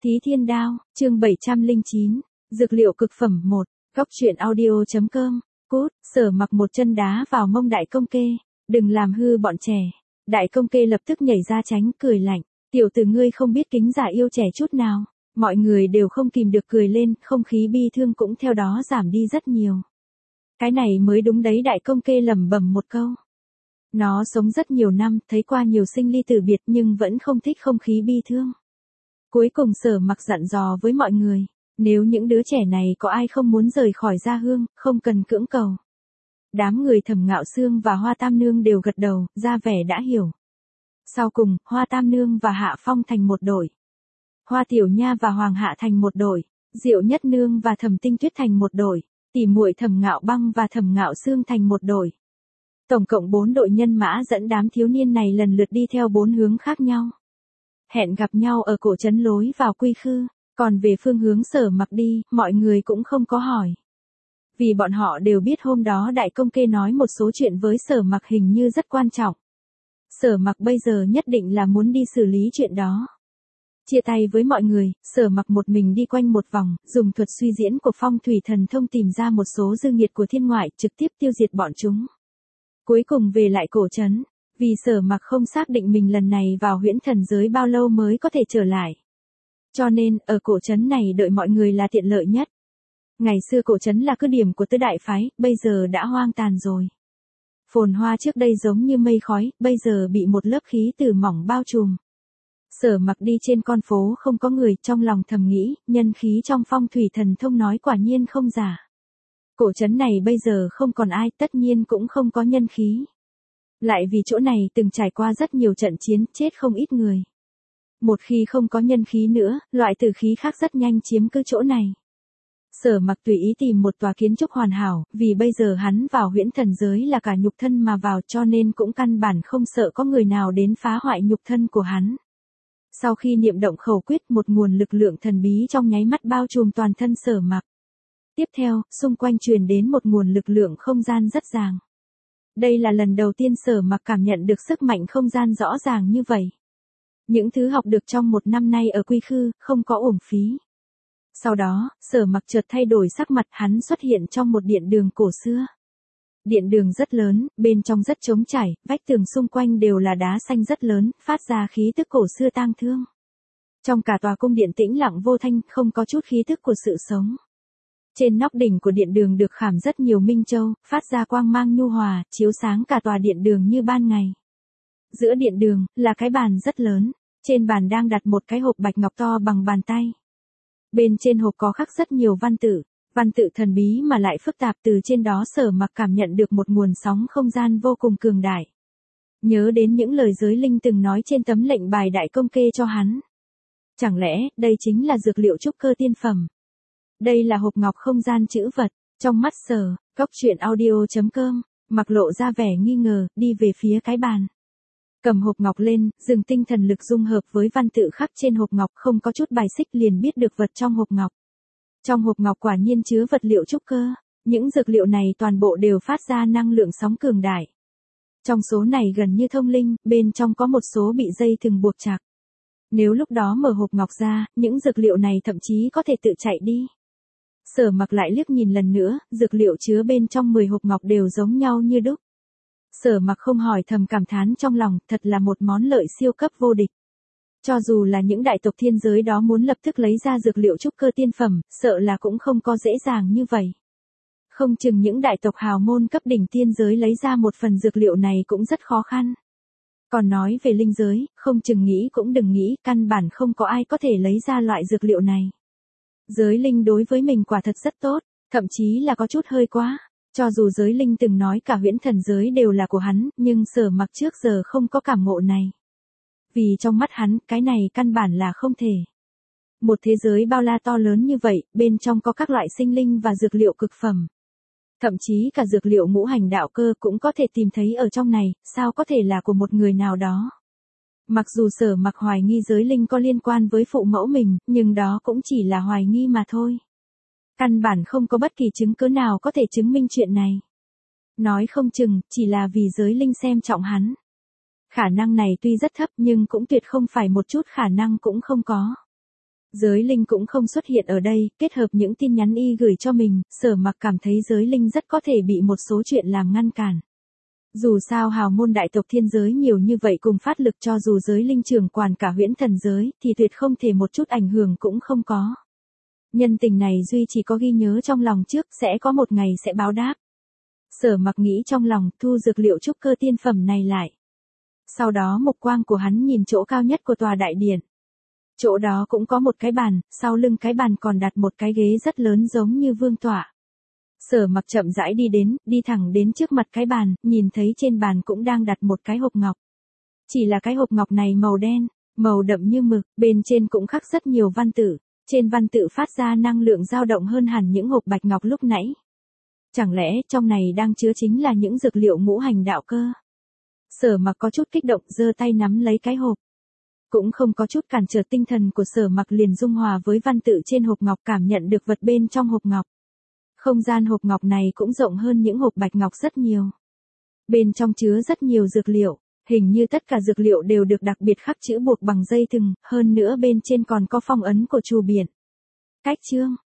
Thí Thiên Đao, chương 709, Dược liệu cực phẩm 1, Góc truyện audio.com, Cút, Sở Mặc một chân đá vào mông Đại Công Kê, đừng làm hư bọn trẻ. Đại Công Kê lập tức nhảy ra tránh, cười lạnh, tiểu tử ngươi không biết kính già yêu trẻ chút nào. Mọi người đều không kìm được cười lên, không khí bi thương cũng theo đó giảm đi rất nhiều. Cái này mới đúng đấy, Đại Công Kê lẩm bẩm một câu. Nó sống rất nhiều năm, thấy qua nhiều sinh ly tử biệt nhưng vẫn không thích không khí bi thương. Cuối cùng Sở Mặc dặn dò với mọi người, nếu những đứa trẻ này có ai không muốn rời khỏi Gia Hương, không cần cưỡng cầu. Đám người Thẩm Ngạo Xương và Hoa Tam Nương đều gật đầu, ra vẻ đã hiểu. Sau cùng, Hoa Tam Nương và Hạ Phong thành một đội. Hoa Tiểu Nha và Hoàng Hạ thành một đội, Diệu Nhất Nương và Thẩm Tinh Tuyết thành một đội, tỉ muội Thẩm Ngạo Băng và Thẩm Ngạo Xương thành một đội. Tổng cộng 4 đội nhân mã dẫn đám thiếu niên này lần lượt đi theo 4 hướng khác nhau. Hẹn gặp nhau ở cổ trấn lối vào Quy Khư, còn về phương hướng Sở Mặc đi, mọi người cũng không có hỏi. Vì bọn họ đều biết hôm đó Đại Công Kê nói một số chuyện với Sở Mặc hình như rất quan trọng. Sở Mặc bây giờ nhất định là muốn đi xử lý chuyện đó. Chia tay với mọi người, Sở Mặc một mình đi quanh một vòng, dùng thuật suy diễn của phong thủy thần thông tìm ra một số dư nghiệt của thiên ngoại, trực tiếp tiêu diệt bọn chúng. Cuối cùng về lại cổ trấn, vì Sở Mặc không xác định mình lần này vào huyễn thần giới bao lâu mới có thể trở lại. Cho nên, ở cổ trấn này đợi mọi người là tiện lợi nhất. Ngày xưa cổ trấn là cứ điểm của tứ đại phái, bây giờ đã hoang tàn rồi. Phồn hoa trước đây giống như mây khói, bây giờ bị một lớp khí từ mỏng bao trùm. Sở Mặc đi trên con phố không có người, trong lòng thầm nghĩ, nhân khí trong phong thủy thần thông nói quả nhiên không giả. Cổ trấn này bây giờ không còn ai, tất nhiên cũng không có nhân khí. Lại vì chỗ này từng trải qua rất nhiều trận chiến, chết không ít người. Một khi không có nhân khí nữa, loại tử khí khác rất nhanh chiếm cứ chỗ này. Sở Mặc tùy ý tìm một tòa kiến trúc hoàn hảo, vì bây giờ hắn vào huyễn thần giới là cả nhục thân mà vào, cho nên cũng căn bản không sợ có người nào đến phá hoại nhục thân của hắn. Sau khi niệm động khẩu quyết, một nguồn lực lượng thần bí trong nháy mắt bao trùm toàn thân Sở Mặc. Tiếp theo, xung quanh truyền đến một nguồn lực lượng không gian rất ràng. Đây là lần đầu tiên Sở Mặc cảm nhận được sức mạnh không gian rõ ràng như vậy. Những thứ học được trong một năm nay ở Quy Khư, không có uổng phí. Sau đó, Sở Mặc chợt thay đổi sắc mặt, hắn xuất hiện trong một điện đường cổ xưa. Điện đường rất lớn, bên trong rất trống trải, vách tường xung quanh đều là đá xanh rất lớn, phát ra khí tức cổ xưa tang thương. Trong cả tòa cung điện tĩnh lặng vô thanh, không có chút khí tức của sự sống. Trên nóc đỉnh của điện đường được khảm rất nhiều minh châu, phát ra quang mang nhu hòa, chiếu sáng cả tòa điện đường như ban ngày. Giữa điện đường, là cái bàn rất lớn, trên bàn đang đặt một cái hộp bạch ngọc to bằng bàn tay. Bên trên hộp có khắc rất nhiều văn tự thần bí mà lại phức tạp, từ trên đó Sở Mặc cảm nhận được một nguồn sóng không gian vô cùng cường đại. Nhớ đến những lời giới linh từng nói trên tấm lệnh bài Đại Công Kê cho hắn. Chẳng lẽ, đây chính là dược liệu trúc cơ tiên phẩm? Đây là hộp ngọc không gian trữ vật, trong mắt Sở, Góc truyện audio.com, Mặc lộ ra vẻ nghi ngờ, đi về phía cái bàn. Cầm hộp ngọc lên, dừng tinh thần lực dung hợp với văn tự khắc trên hộp ngọc, không có chút bài xích liền biết được vật trong hộp ngọc. Trong hộp ngọc quả nhiên chứa vật liệu trúc cơ, những dược liệu này toàn bộ đều phát ra năng lượng sóng cường đại. Trong số này gần như thông linh, bên trong có một số bị dây thừng buộc chặt. Nếu lúc đó mở hộp ngọc ra, những dược liệu này thậm chí có thể tự chạy đi. Sở Mặc lại liếc nhìn lần nữa, dược liệu chứa bên trong 10 hộp ngọc đều giống nhau như đúc. Sở Mặc không hỏi thầm cảm thán trong lòng, thật là một món lợi siêu cấp vô địch. Cho dù là những đại tộc thiên giới đó muốn lập tức lấy ra dược liệu trúc cơ tiên phẩm, sợ là cũng không có dễ dàng như vậy. Không chừng những đại tộc hào môn cấp đỉnh tiên giới lấy ra một phần dược liệu này cũng rất khó khăn. Còn nói về linh giới, không chừng nghĩ cũng đừng nghĩ, căn bản không có ai có thể lấy ra loại dược liệu này. Giới linh đối với mình quả thật rất tốt, thậm chí là có chút hơi quá. Cho dù giới linh từng nói cả huyễn thần giới đều là của hắn, nhưng Sở Mặc trước giờ không có cảm ngộ này. Vì trong mắt hắn, cái này căn bản là không thể. Một thế giới bao la to lớn như vậy, bên trong có các loại sinh linh và dược liệu cực phẩm. Thậm chí cả dược liệu ngũ hành đạo cơ cũng có thể tìm thấy ở trong này, sao có thể là của một người nào đó. Mặc dù Sở Mặc hoài nghi giới linh có liên quan với phụ mẫu mình, nhưng đó cũng chỉ là hoài nghi mà thôi. Căn bản không có bất kỳ chứng cứ nào có thể chứng minh chuyện này. Nói không chừng, chỉ là vì giới linh xem trọng hắn. Khả năng này tuy rất thấp nhưng cũng tuyệt không phải một chút khả năng cũng không có. Giới Linh cũng không xuất hiện ở đây, kết hợp những tin nhắn y gửi cho mình, Sở Mặc cảm thấy Giới Linh rất có thể bị một số chuyện làm ngăn cản. Dù sao hào môn đại tộc thiên giới nhiều như vậy cùng phát lực, cho dù Giới Linh trưởng quản cả huyễn thần giới, thì tuyệt không thể một chút ảnh hưởng cũng không có. Nhân tình này duy chỉ có ghi nhớ trong lòng trước, sẽ có một ngày sẽ báo đáp. Sở Mặc nghĩ trong lòng, thu dược liệu trúc cơ tiên phẩm này lại. Sau đó mục quang của hắn nhìn chỗ cao nhất của tòa đại điện. Chỗ đó cũng có một cái bàn, sau lưng cái bàn còn đặt một cái ghế rất lớn giống như vương tọa. Sở Mặc chậm rãi đi đến, đi thẳng đến trước mặt cái bàn, nhìn thấy trên bàn cũng đang đặt một cái hộp ngọc. Chỉ là cái hộp ngọc này màu đen, màu đậm như mực, bên trên cũng khắc rất nhiều văn tự. Trên văn tự phát ra năng lượng dao động hơn hẳn những hộp bạch ngọc lúc nãy. Chẳng lẽ trong này đang chứa chính là những dược liệu ngũ hành đạo cơ? Sở Mặc có chút kích động, giơ tay nắm lấy cái hộp. Cũng không có chút cản trở, tinh thần của Sở Mặc liền dung hòa với văn tự trên hộp ngọc, cảm nhận được vật bên trong hộp ngọc. Không gian hộp ngọc này cũng rộng hơn những hộp bạch ngọc rất nhiều. Bên trong chứa rất nhiều dược liệu, hình như tất cả dược liệu đều được đặc biệt khắc chữ buộc bằng dây thừng, hơn nữa bên trên còn có phong ấn của chùa biển. Cách chương